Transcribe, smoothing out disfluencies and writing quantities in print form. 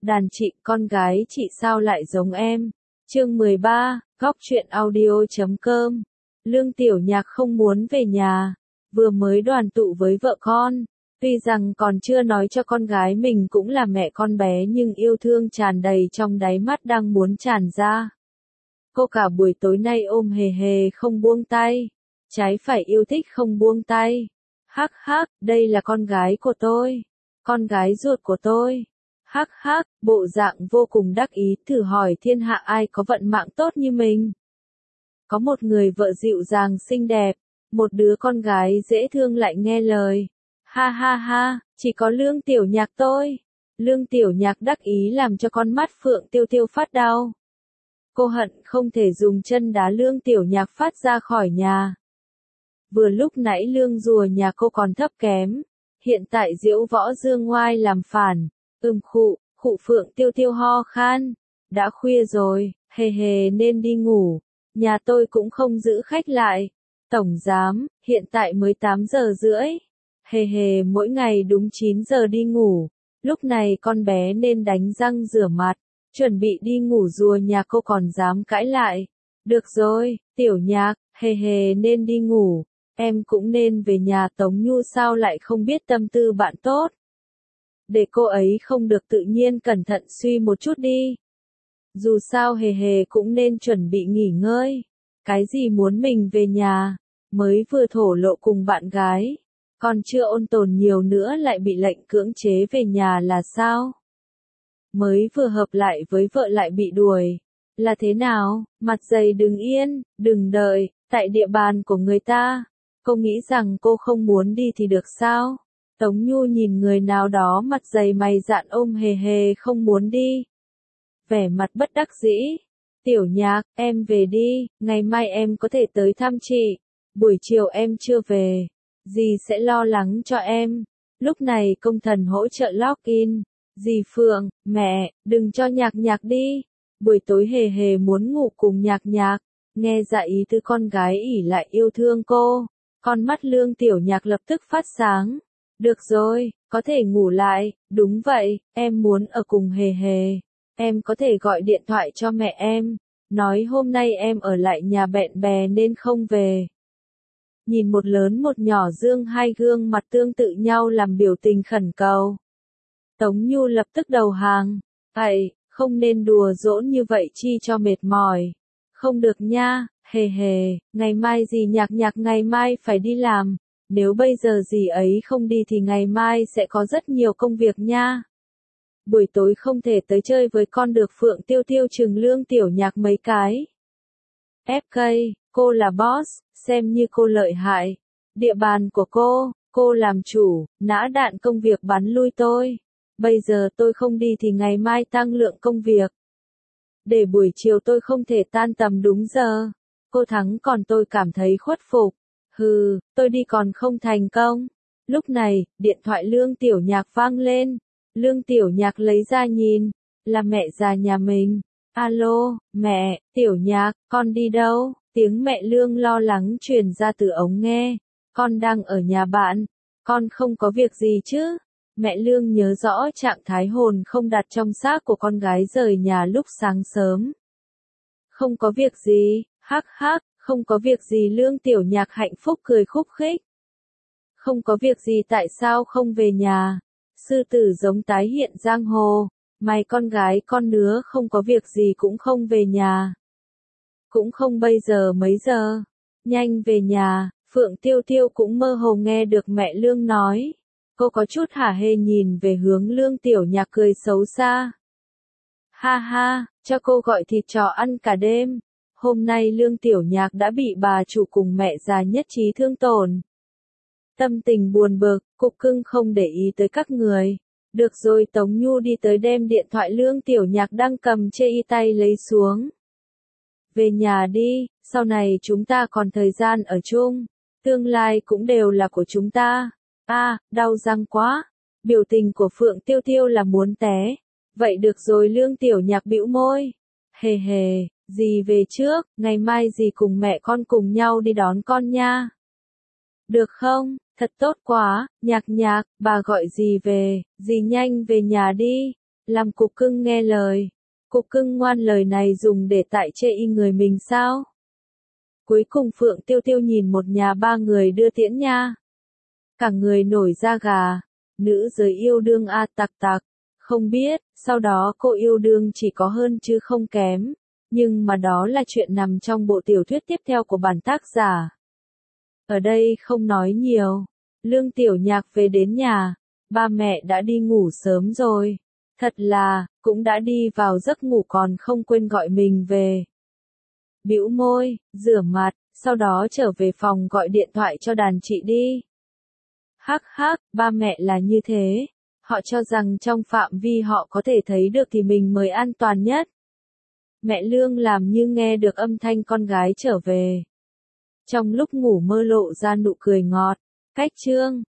Đàn chị, con gái chị sao lại giống em? Chương 13, Góc truyện audio.com. Lương Tiểu Nhạc không muốn về nhà, vừa mới đoàn tụ với vợ con. Tuy rằng còn chưa nói cho con gái mình cũng là mẹ con bé nhưng yêu thương tràn đầy trong đáy mắt đang muốn tràn ra. Cô cả buổi tối nay ôm hề hề không buông tay. Trái phải yêu thích không buông tay. Hắc hắc, đây là con gái của tôi. Con gái ruột của tôi. Hắc hắc, bộ dạng vô cùng đắc ý, thử hỏi thiên hạ ai có vận mạng tốt như mình. Có một người vợ dịu dàng xinh đẹp, một đứa con gái dễ thương lại nghe lời. Ha ha ha, chỉ có Lương Tiểu Nhạc tôi. Lương Tiểu Nhạc đắc ý làm cho con mắt Phượng Tiêu Tiêu phát đau. Cô hận không thể dùng chân đá Lương Tiểu Nhạc phát ra khỏi nhà. Vừa lúc nãy lương rùa nhà cô còn thấp kém, hiện tại Diễu Võ Dương Ngoai làm phản. Khụ Phượng Tiêu Tiêu ho khan. Đã khuya rồi, hề hề nên đi ngủ. Nhà tôi cũng không giữ khách lại. Tổng giám, hiện tại mới 8 giờ rưỡi. Hề hề mỗi ngày đúng 9 giờ đi ngủ. Lúc này con bé nên đánh răng rửa mặt, chuẩn bị đi ngủ rùa nhà cô còn dám cãi lại. Được rồi, Tiểu Nhạc, hề hề nên đi ngủ. Em cũng nên về nhà. Tống Nhu sao lại không biết tâm tư bạn tốt. Để cô ấy không được tự nhiên cẩn thận suy một chút đi. Dù sao hề hề cũng nên chuẩn bị nghỉ ngơi. Cái gì muốn mình về nhà, mới vừa thổ lộ cùng bạn gái. Còn chưa ôn tồn nhiều nữa lại bị lệnh cưỡng chế về nhà là sao? Mới vừa hợp lại với vợ lại bị đuổi. Là thế nào? Mặt dày đừng yên, đừng đợi, tại địa bàn của người ta. Cô nghĩ rằng cô không muốn đi thì được sao? Tống Nhu nhìn người nào đó mặt dày mày dạn ôm hề hề không muốn đi. Vẻ mặt bất đắc dĩ. Tiểu Nhạc, em về đi, ngày mai em có thể tới thăm chị. Buổi chiều em chưa về, dì sẽ lo lắng cho em. Lúc này công thần hỗ trợ login. Dì Phượng, mẹ, đừng cho Nhạc Nhạc đi. Buổi tối hề hề muốn ngủ cùng Nhạc Nhạc. Nghe dạ ý từ con gái ỉ lại yêu thương cô. Con mắt Lương Tiểu Nhạc lập tức phát sáng. Được rồi, có thể ngủ lại, đúng vậy, em muốn ở cùng hề hề. Em có thể gọi điện thoại cho mẹ em, nói hôm nay em ở lại nhà bạn bè nên không về. Nhìn một lớn một nhỏ dương hai gương mặt tương tự nhau làm biểu tình khẩn cầu. Tống Nhu lập tức đầu hàng. Không nên đùa giỡn như vậy chi cho mệt mỏi. Không được nha, hề hề, ngày mai dì Nhạc Nhạc ngày mai phải đi làm. Nếu bây giờ dì ấy không đi thì ngày mai sẽ có rất nhiều công việc nha. Buổi tối không thể tới chơi với con được. Phượng Tiêu Tiêu chừng Lương Tiểu Nhạc mấy cái. FK, cô là boss, xem như cô lợi hại. Địa bàn của cô làm chủ, nã đạn công việc bắn lui tôi. Bây giờ tôi không đi thì ngày mai tăng lượng công việc. Để buổi chiều tôi không thể tan tầm đúng giờ. Cô thắng còn tôi cảm thấy khuất phục. Hừ, tôi đi còn không thành công. Lúc này, điện thoại Lương Tiểu Nhạc vang lên. Lương Tiểu Nhạc lấy ra nhìn, là mẹ già nhà mình. Alo, mẹ, Tiểu Nhạc, con đi đâu? Tiếng mẹ Lương lo lắng truyền ra từ ống nghe. Con đang ở nhà bạn, con không có việc gì chứ? Mẹ Lương nhớ rõ trạng thái hồn không đặt trong xác của con gái rời nhà lúc sáng sớm. Không có việc gì, hắc hắc. Không có việc gì. Lương Tiểu Nhạc hạnh phúc cười khúc khích. Không có việc gì tại sao không về nhà? Sư tử giống tái hiện giang hồ. Mày con gái con nứa không có việc gì cũng không về nhà. Cũng không bây giờ mấy giờ. Nhanh về nhà. Phượng Tiêu Tiêu cũng mơ hồ nghe được mẹ Lương nói. Cô có chút hả hê nhìn về hướng Lương Tiểu Nhạc cười xấu xa. Ha ha, cho cô gọi thịt chó ăn cả đêm. Hôm nay Lương Tiểu Nhạc đã bị bà chủ cùng mẹ già nhất trí thương tổn. Tâm tình buồn bực, cục cưng không để ý tới các người. Được rồi, Tống Nhu đi tới đem điện thoại Lương Tiểu Nhạc đang cầm chê y tay lấy xuống. Về nhà đi, sau này chúng ta còn thời gian ở chung. Tương lai cũng đều là của chúng ta. Đau răng quá. Biểu tình của Phượng Tiêu Tiêu là muốn té. Vậy được rồi. Lương Tiểu Nhạc bĩu môi. Hề hề. Dì về trước, ngày mai dì cùng mẹ con cùng nhau đi đón con nha. Được không? Thật tốt quá, Nhạc Nhạc, bà gọi dì về, dì nhanh về nhà đi. Làm cục cưng nghe lời. Cục cưng ngoan lời này dùng để tại chê y người mình sao? Cuối cùng Phượng Tiêu Tiêu nhìn một nhà ba người đưa tiễn nha. Cả người nổi da gà. Nữ giới yêu đương a tặc tặc. Không biết, sau đó cô yêu đương chỉ có hơn chứ không kém. Nhưng mà đó là chuyện nằm trong bộ tiểu thuyết tiếp theo của bản tác giả. Ở đây không nói nhiều. Lương Tiểu Nhạc về đến nhà. Ba mẹ đã đi ngủ sớm rồi. Thật là, cũng đã đi vào giấc ngủ còn không quên gọi mình về. Bĩu môi, rửa mặt, sau đó trở về phòng gọi điện thoại cho đàn chị đi. Hắc hắc, ba mẹ là như thế. Họ cho rằng trong phạm vi họ có thể thấy được thì mình mới an toàn nhất. Mẹ Lương làm như nghe được âm thanh con gái trở về. Trong lúc ngủ mơ lộ ra nụ cười ngọt. Cách chương